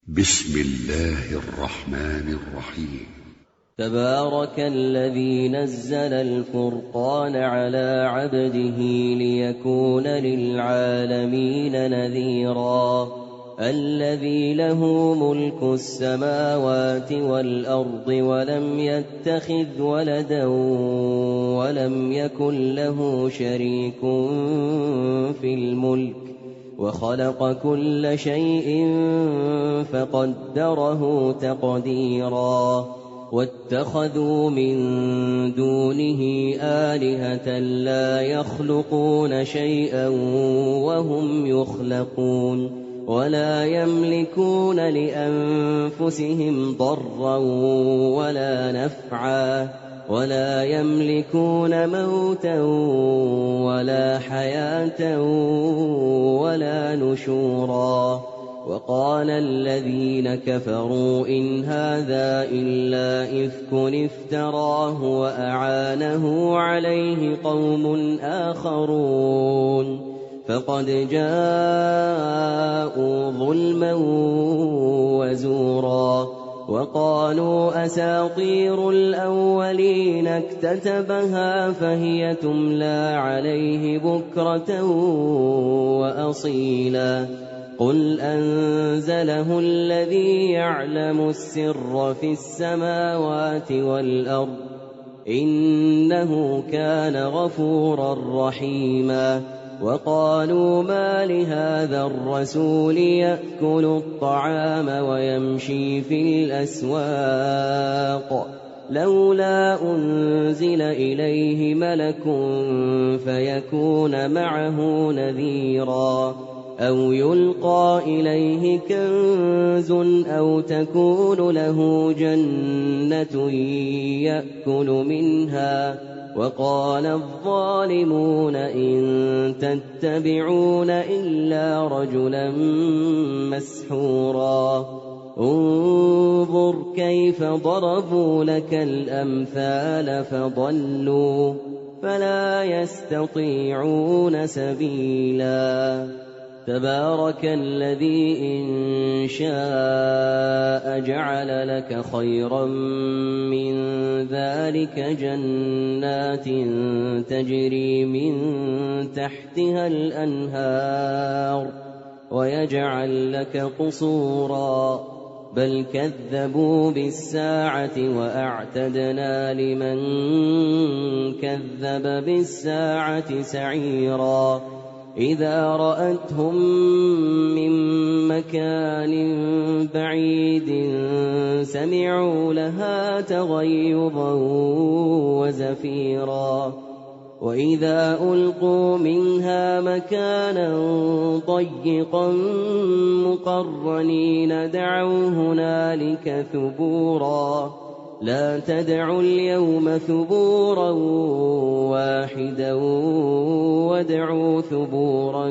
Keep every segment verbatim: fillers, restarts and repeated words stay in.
بسم الله الرحمن الرحيم. تبارك الذي نزل الفرقان على عبده ليكون للعالمين نذيرا الذي له ملك السماوات والأرض ولم يتخذ ولدا ولم يكن له شريك في الملك وخلق كل شيء فقدره تقديرا واتخذوا من دونه آلهة لا يخلقون شيئا وهم يخلقون ولا يملكون لأنفسهم ضرا ولا نفعا ولا يملكون موتا ولا حياة ولا نشورا وقال الذين كفروا إن هذا إلا إفك افتراه وأعانه عليه قوم آخرون فقد جاءوا ظلما وزورا وقالوا أساطير الأولين اكتتبها فهي تملى عليه بكرة وأصيلا قل أنزله الذي يعلم السر في السماوات والأرض إنه كان غفورا رحيما وقالوا ما لهذا الرسول يأكل الطعام ويمشي في الأسواق لولا أنزل إليه ملك فيكون معه نذيرا أو يلقى إليه كنز أو تكون له جنة يأكل منها وقال الظالمون إن تتبعون إلا رجلا مسحورا انظر كيف ضربوا لك الأمثال فضلوا فلا يستطيعون سبيلا تبارك الذي إن شاء جعل لك خيرا من ذلك جنات تجري من تحتها الأنهار ويجعل لك قصورا بل كذبوا بالساعة وأعتدنا لمن كذب بالساعة سعيرا إذا رأتهم من مكان بعيد سمعوا لها تغيظا وزفيرا وإذا ألقوا منها مكانا ضيقا مقرنين دعوا هنالك ثبورا لا تدعوا اليوم ثبورا واحدا وادعوا ثبورا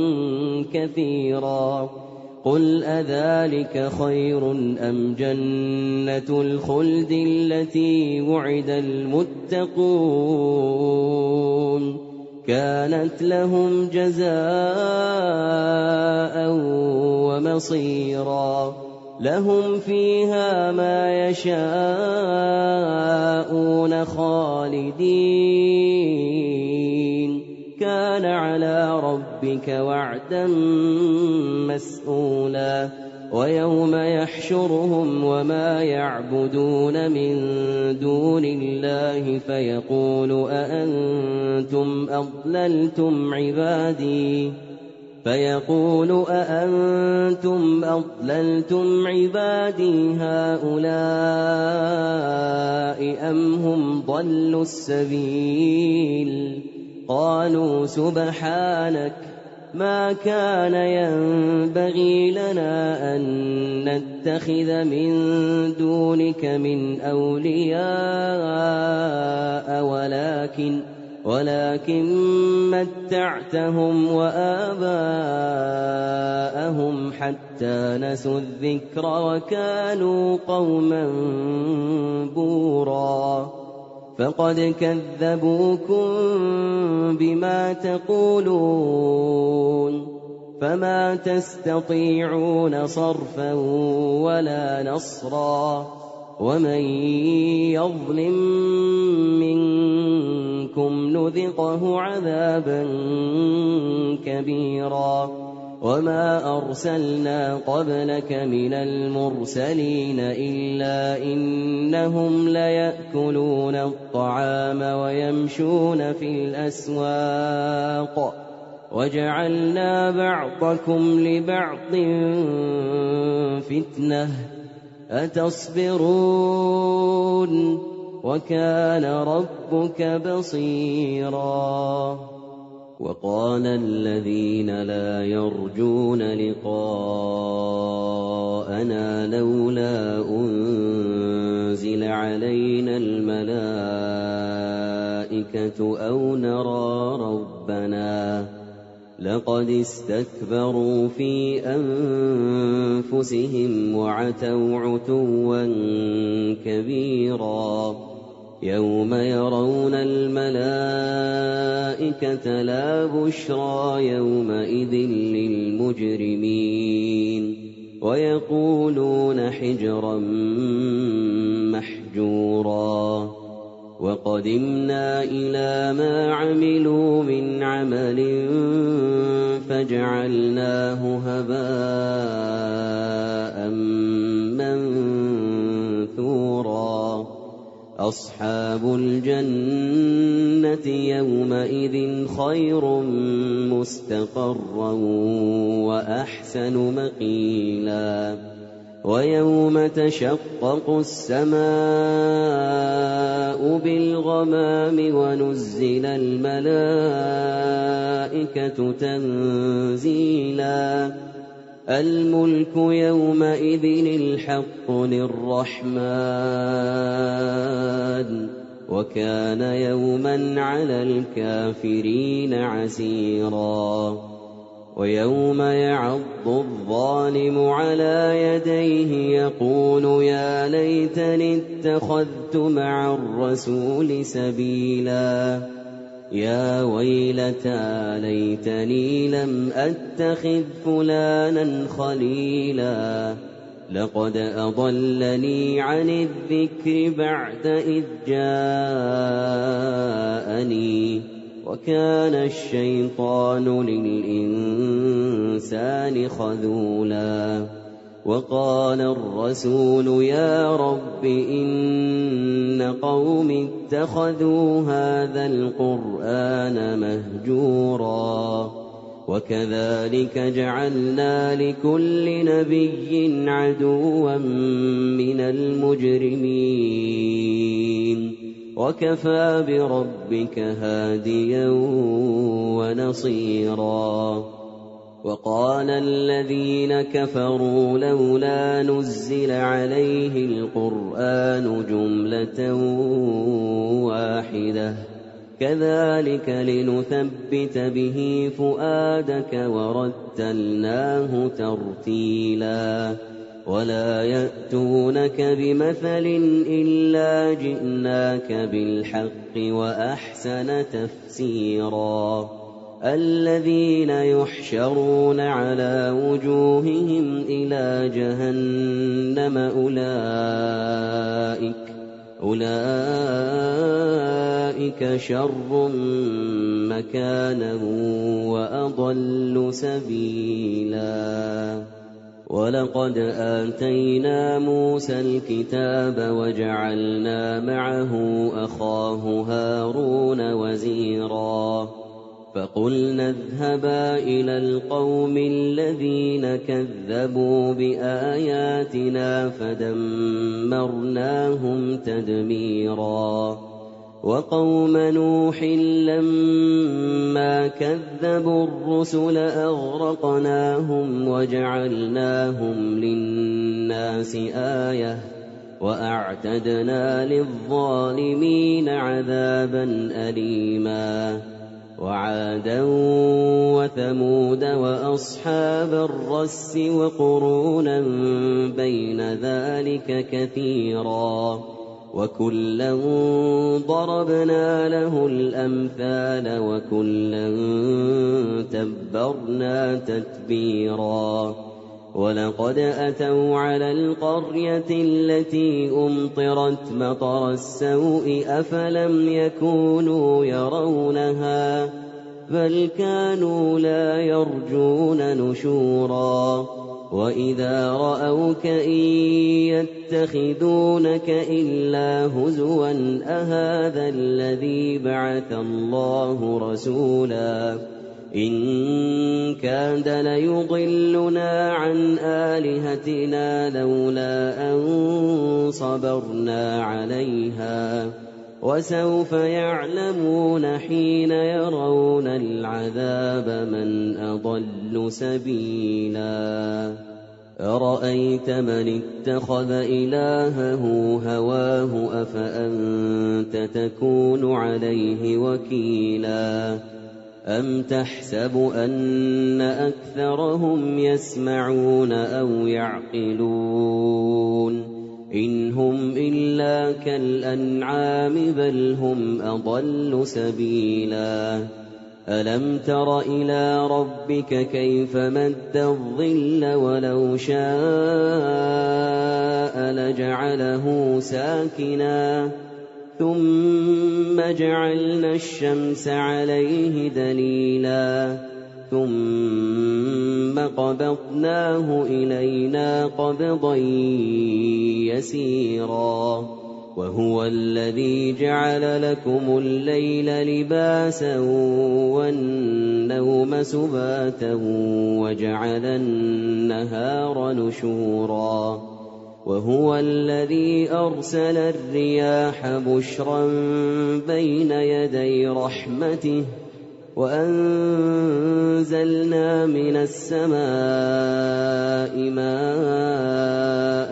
كثيرا قل أذلك خير أم جنة الخلد التي وعد المتقون كانت لهم جزاء ومصيرا لهم فيها ما يشاءون خالدين كان على ربك وعدا مسئولا ويوم يحشرهم وما يعبدون من دون الله فيقول أأنتم أضللتم عبادي فيقول أأنتم أضللتم عبادي هؤلاء أم هم ضلوا السبيل قالوا سبحانك ما كان ينبغي لنا أن نتخذ من دونك من أولياء ولكن ولكن متعتهم وآباءهم حتى نسوا الذكر وكانوا قوما بورا فقد كذبوكم بما تقولون فما تستطيعون صرفا ولا نصرا ومن يظلم منكم نذقه عذابا كبيرا وما أرسلنا قبلك من المرسلين إلا إنهم ليأكلون الطعام ويمشون في الأسواق وجعلنا بعضكم لبعض فتنة أتصبرون وكان ربك بصيرا وقال الذين لا يرجون لقاءنا لولا أنزل علينا الملائكة أو نرى ربنا لقد استكبروا في أنفسهم وعتوا عتوا كبيرا يوم يرون الملائكة لا بشرى يومئذ للمجرمين ويقولون حجرا محجورا وقدمنا إلى ما عملوا من عمل فجعلناه هباء منثورا أصحاب الجنة يومئذ خير مستقرا وأحسن مقيلا ويوم تشقق السماء بالغمام ونزل الملائكة تنزيلا الملك يومئذ الحق للرحمن وكان يوما على الكافرين عسيرا ويوم يعض الظالم على يديه يقول يا ليتني اتخذت مع الرسول سبيلا يا ويلتى ليتني لم أتخذ فلانا خليلا لقد أضلني عن الذكر بعد إذ جاءني وكان الشيطان للإنسان خذولا وقال الرسول يا رب إن قوم اتخذوا هذا القرآن مهجورا وكذلك جعلنا لكل نبي عدوا من المجرمين وكفى بربك هاديا ونصيرا وقال الذين كفروا لولا نزل عليه القرآن جملة واحدة كذلك لنثبت به فؤادك ورتلناه ترتيلا ولا يأتونك بمثل إلا جئناك بالحق وأحسن تفسيرا الذين يحشرون على وجوههم إلى جهنم أولئك أولئك شر مكانا وأضل سبيلا ولقد آتينا موسى الكتاب وجعلنا معه أخاه هارون وزيرا فقلنا اذهبا إلى القوم الذين كذبوا بآياتنا فدمرناهم تدميرا وقوم نوح لما كذبوا الرسل أغرقناهم وجعلناهم للناس آية وأعتدنا للظالمين عذابا أليما وعادا وثمود وأصحاب الرس وقرونا بين ذلك كثيرا وَكُلًّا ضَرَبْنَا لَهُ الْأَمْثَالَ وَكُلًّا تَبَّرْنَا تَتْبِيرًا وَلَقَدْ أَتَوْا عَلَى الْقَرْيَةِ الَّتِي أُمْطِرَتْ مَطَرَ السَّوْءِ أَفَلَمْ يَكُونُوا يَرَوْنَهَا بَلْ كَانُوا لَا يَرْجُونَ نُشُورًا وَإِذَا رَأَوْكَ إِن يَتَّخِذُونَكَ إِلَّا هُزُوًا أَهَٰذَا الَّذِي بَعَثَ اللَّهُ رَسُولًا إِن كَادَ لَيُضِلُّنَا عَنْ آلِهَتِنَا لَوْلَا أَن صَبَرْنَا عَلَيْهَا وَسَوْفَ يَعْلَمُونَ حِينَ يَرَوْنَ الْعَذَابَ مَنْ أَضَلُّ سَبِيلًا أَرَأَيْتَ مَنِ اتَّخَذَ إِلَٰهَهُ هَوَاهُ أَفَأَنتَ تَكُونُ عَلَيْهِ وَكِيلًا أَمْ تَحْسَبُ أَنَّ أَكْثَرَهُمْ يَسْمَعُونَ أَوْ يَعْقِلُونَ إِنْ هُمْ إِلَّا كَالْأَنْعَامِ بَلْ هُمْ أَضَلُّ سَبِيلًا أَلَمْ تَرَ إِلَىٰ رَبِّكَ كَيْفَ مَدَّ الظِّلَّ وَلَوْ شَاءَ لَجَعَلَهُ سَاكِنًا ثُمَّ جَعَلْنَا الشَّمْسَ عَلَيْهِ دَلِيلًا ثُمَّ قَبَضْنَاهُ إِلَيْنَا قَبْضًا يَسِيرًا وَهُوَ الَّذِي جَعَلَ لَكُمُ اللَّيْلَ لِبَاسًا وَالنَّوْمَ سُبَاتًا وَجَعَلَ النَّهَارَ نُشُورًا وَهُوَ الَّذِي أَرْسَلَ الرِّيَاحَ بُشْرًا بَيْنَ يَدَيْ رَحْمَتِهِ وَأَنزَلْنَا مِنَ السَّمَاءِ مَاءً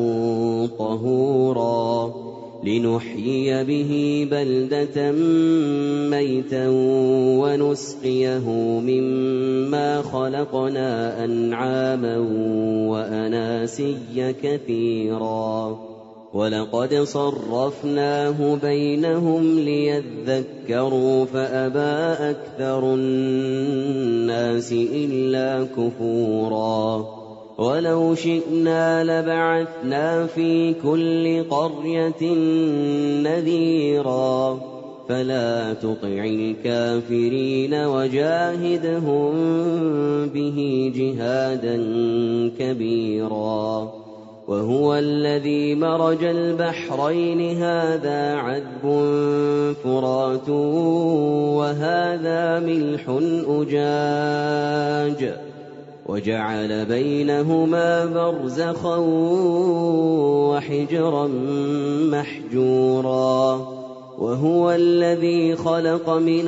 طَهُورًا لِنُحْيِيَ بِهِ بَلْدَةً مَّيْتًا وَنُسْقِيَهُ مِمَّا خَلَقْنَا أَنْعَامًا وَأَنَاسِيَّ كَثِيرًا وَلَقَدْ صَرَّفْنَاهُ بَيْنَهُمْ لِيَذَّكَّرُوا فَأَبَىٰ أَكْثَرُ النَّاسِ إِلَّا كُفُورًا وَلَوْ شِئْنَا لَبَعَثْنَا فِي كُلِّ قَرْيَةٍ نَّذِيرًا فَلَا تُطِعِ الْكَافِرِينَ وَجَاهِدْهُم بِهِ جِهَادًا كَبِيرًا وَهُوَ الَّذِي مَرَجَ الْبَحْرَيْنِ هَٰذَا عَذْبٌ فُرَاتٌ وَهَٰذَا مِلْحٌ أُجَاجٌ وَجَعَلَ بَيْنَهُمَا بَرْزَخًا وَحِجْرًا مَّحْجُورًا وَهُوَ الَّذِي خَلَقَ مِنَ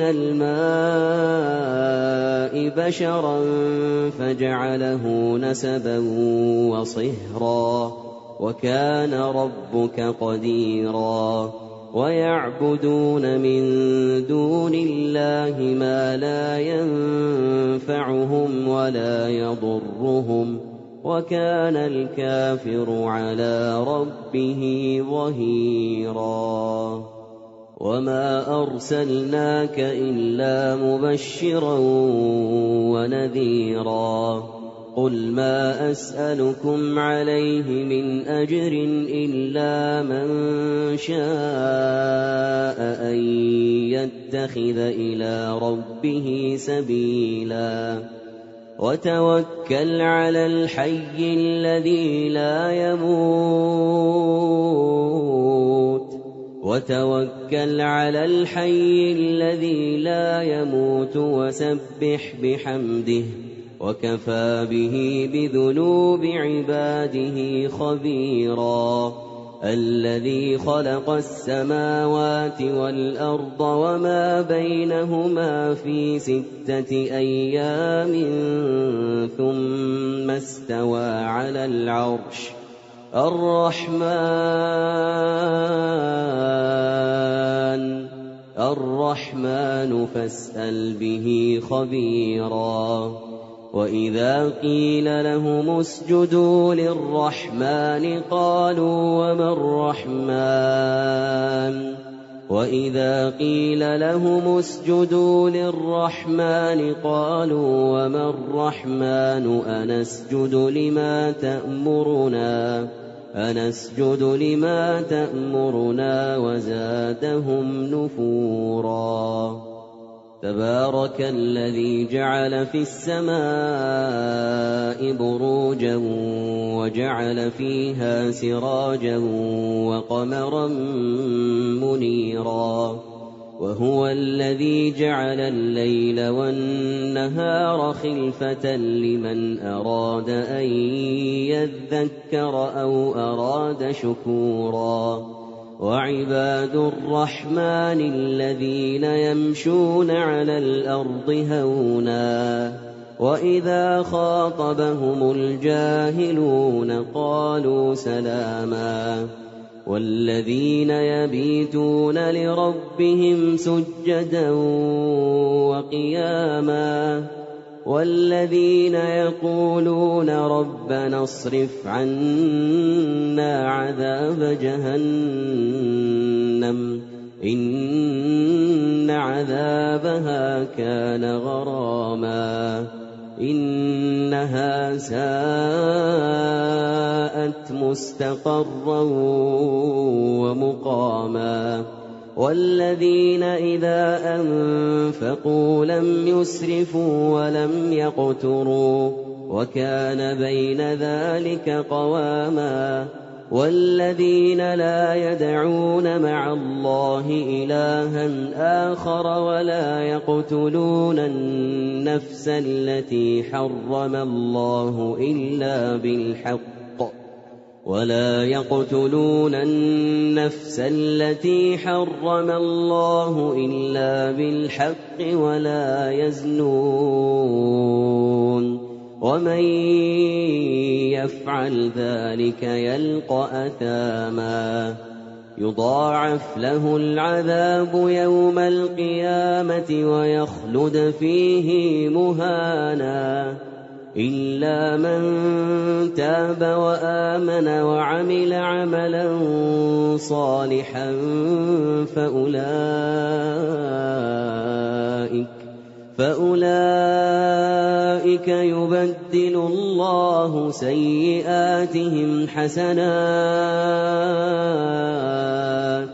الْمَاءِ بَشَرًا فَجَعَلَهُ نَسَبًا وَصِهْرًا وَكَانَ رَبُّكَ قَدِيرًا وَيَعْبُدُونَ مِن دُونِ اللَّهِ مَا لَا يَنفَعُهُمْ وَلَا يَضُرُّهُمْ وَكَانَ الْكَافِرُ عَلَىٰ رَبِّهِ ظَهِيرًا وَمَا أَرْسَلْنَاكَ إِلَّا مُبَشِّرًا وَنَذِيرًا قُلْ مَا أَسْأَلُكُمْ عَلَيْهِ مِنْ أَجْرٍ إِلَّا مَن شَاءَ أَن يَتَّخِذَ إِلَىٰ رَبِّهِ سَبِيلًا وَتَوَكَّلْ عَلَى الْحَيِّ الَّذِي لَا يَمُوتُ وَتَوَكَّلْ عَلَى الْحَيِّ الَّذِي لَا يَمُوتُ وَسَبِّحْ بِحَمْدِهِ وَكَفَىٰ بِهِ بِذُنُوبِ عِبَادِهِ خَبِيرًا الَّذِي خَلَقَ السَّمَاوَاتِ وَالْأَرْضَ وَمَا بَيْنَهُمَا فِي سِتَّةِ أَيَّامٍ ثُمَّ اسْتَوَىٰ عَلَى الْعَرْشِ الرَّحْمَٰنُ الرَّحْمَٰنُ فَاسْأَلْ بِهِ خَبِيرًا وإذا قيل لهم اسجدوا للرحمن قالوا وما الرحمن وإذا قيل لهم اسجدوا للرحمن قالوا وما الرحمن أنسجد لما تأمرنا أنسجد لما تأمرنا وزادهم نفورا تبارك الذي جعل في السماء بروجا وجعل فيها سراجا وقمرا منيرا وهو الذي جعل الليل والنهار خلفة لمن أراد أن يذكر أو أراد شكورا وعباد الرحمن الذين يمشون على الأرض هونا وإذا خاطبهم الجاهلون قالوا سلاما والذين يبيتون لربهم سجدا وقياما والذين يقولون ربنا اصرف عنا عذاب جهنم إن عذابها كان غراما إنها ساءت مستقرا ومقاما والذين إذا أنفقوا لم يسرفوا ولم يقتروا وكان بين ذلك قواما والذين لا يدعون مع الله إلها آخر ولا يقتلون النفس التي حرم الله إلا بالحق ولا يقتلون النفس التي حرم الله إلا بالحق ولا يزنون ومن يفعل ذلك يلقى أثاما يضاعف له العذاب يوم القيامة ويخلد فيه مهانا إلا من تاب وآمن وعمل عملا صالحا فأولئك فأولئك يبدل الله سيئاتهم حسنات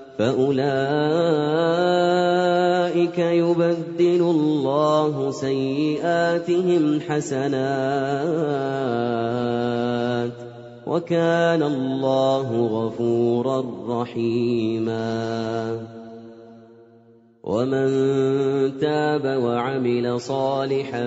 فأولئك يبدل الله سيئاتهم حسنات وكان الله غفورا رحيما ومن تاب وعمل صالحا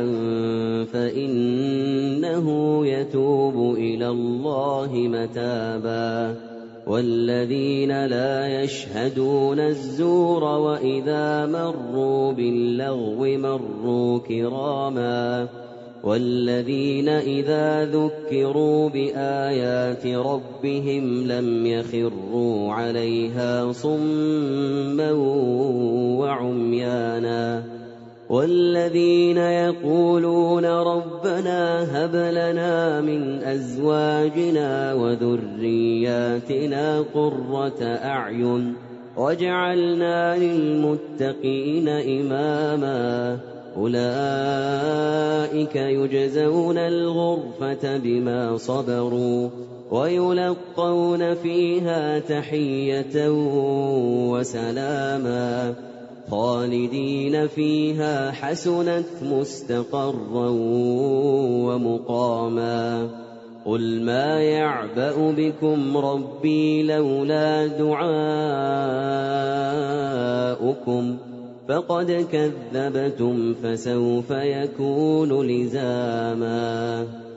فإنه يتوب إلى الله متابا والذين لا يشهدون الزور وإذا مروا باللغو مروا كراما والذين إذا ذكروا بآيات ربهم لم يخروا عليها صما وعميانا والذين يقولون ربنا هب لنا من أزواجنا وذرياتنا قرة أعين واجعلنا للمتقين إماما أولئك يجزون الغرفة بما صبروا ويلقون فيها تحية وسلاما خالدين فيها حسنت مستقرا ومقاما قل ما يعبأ بكم ربي لولا دعاؤكم فقد كذبتم فسوف يكون لزاما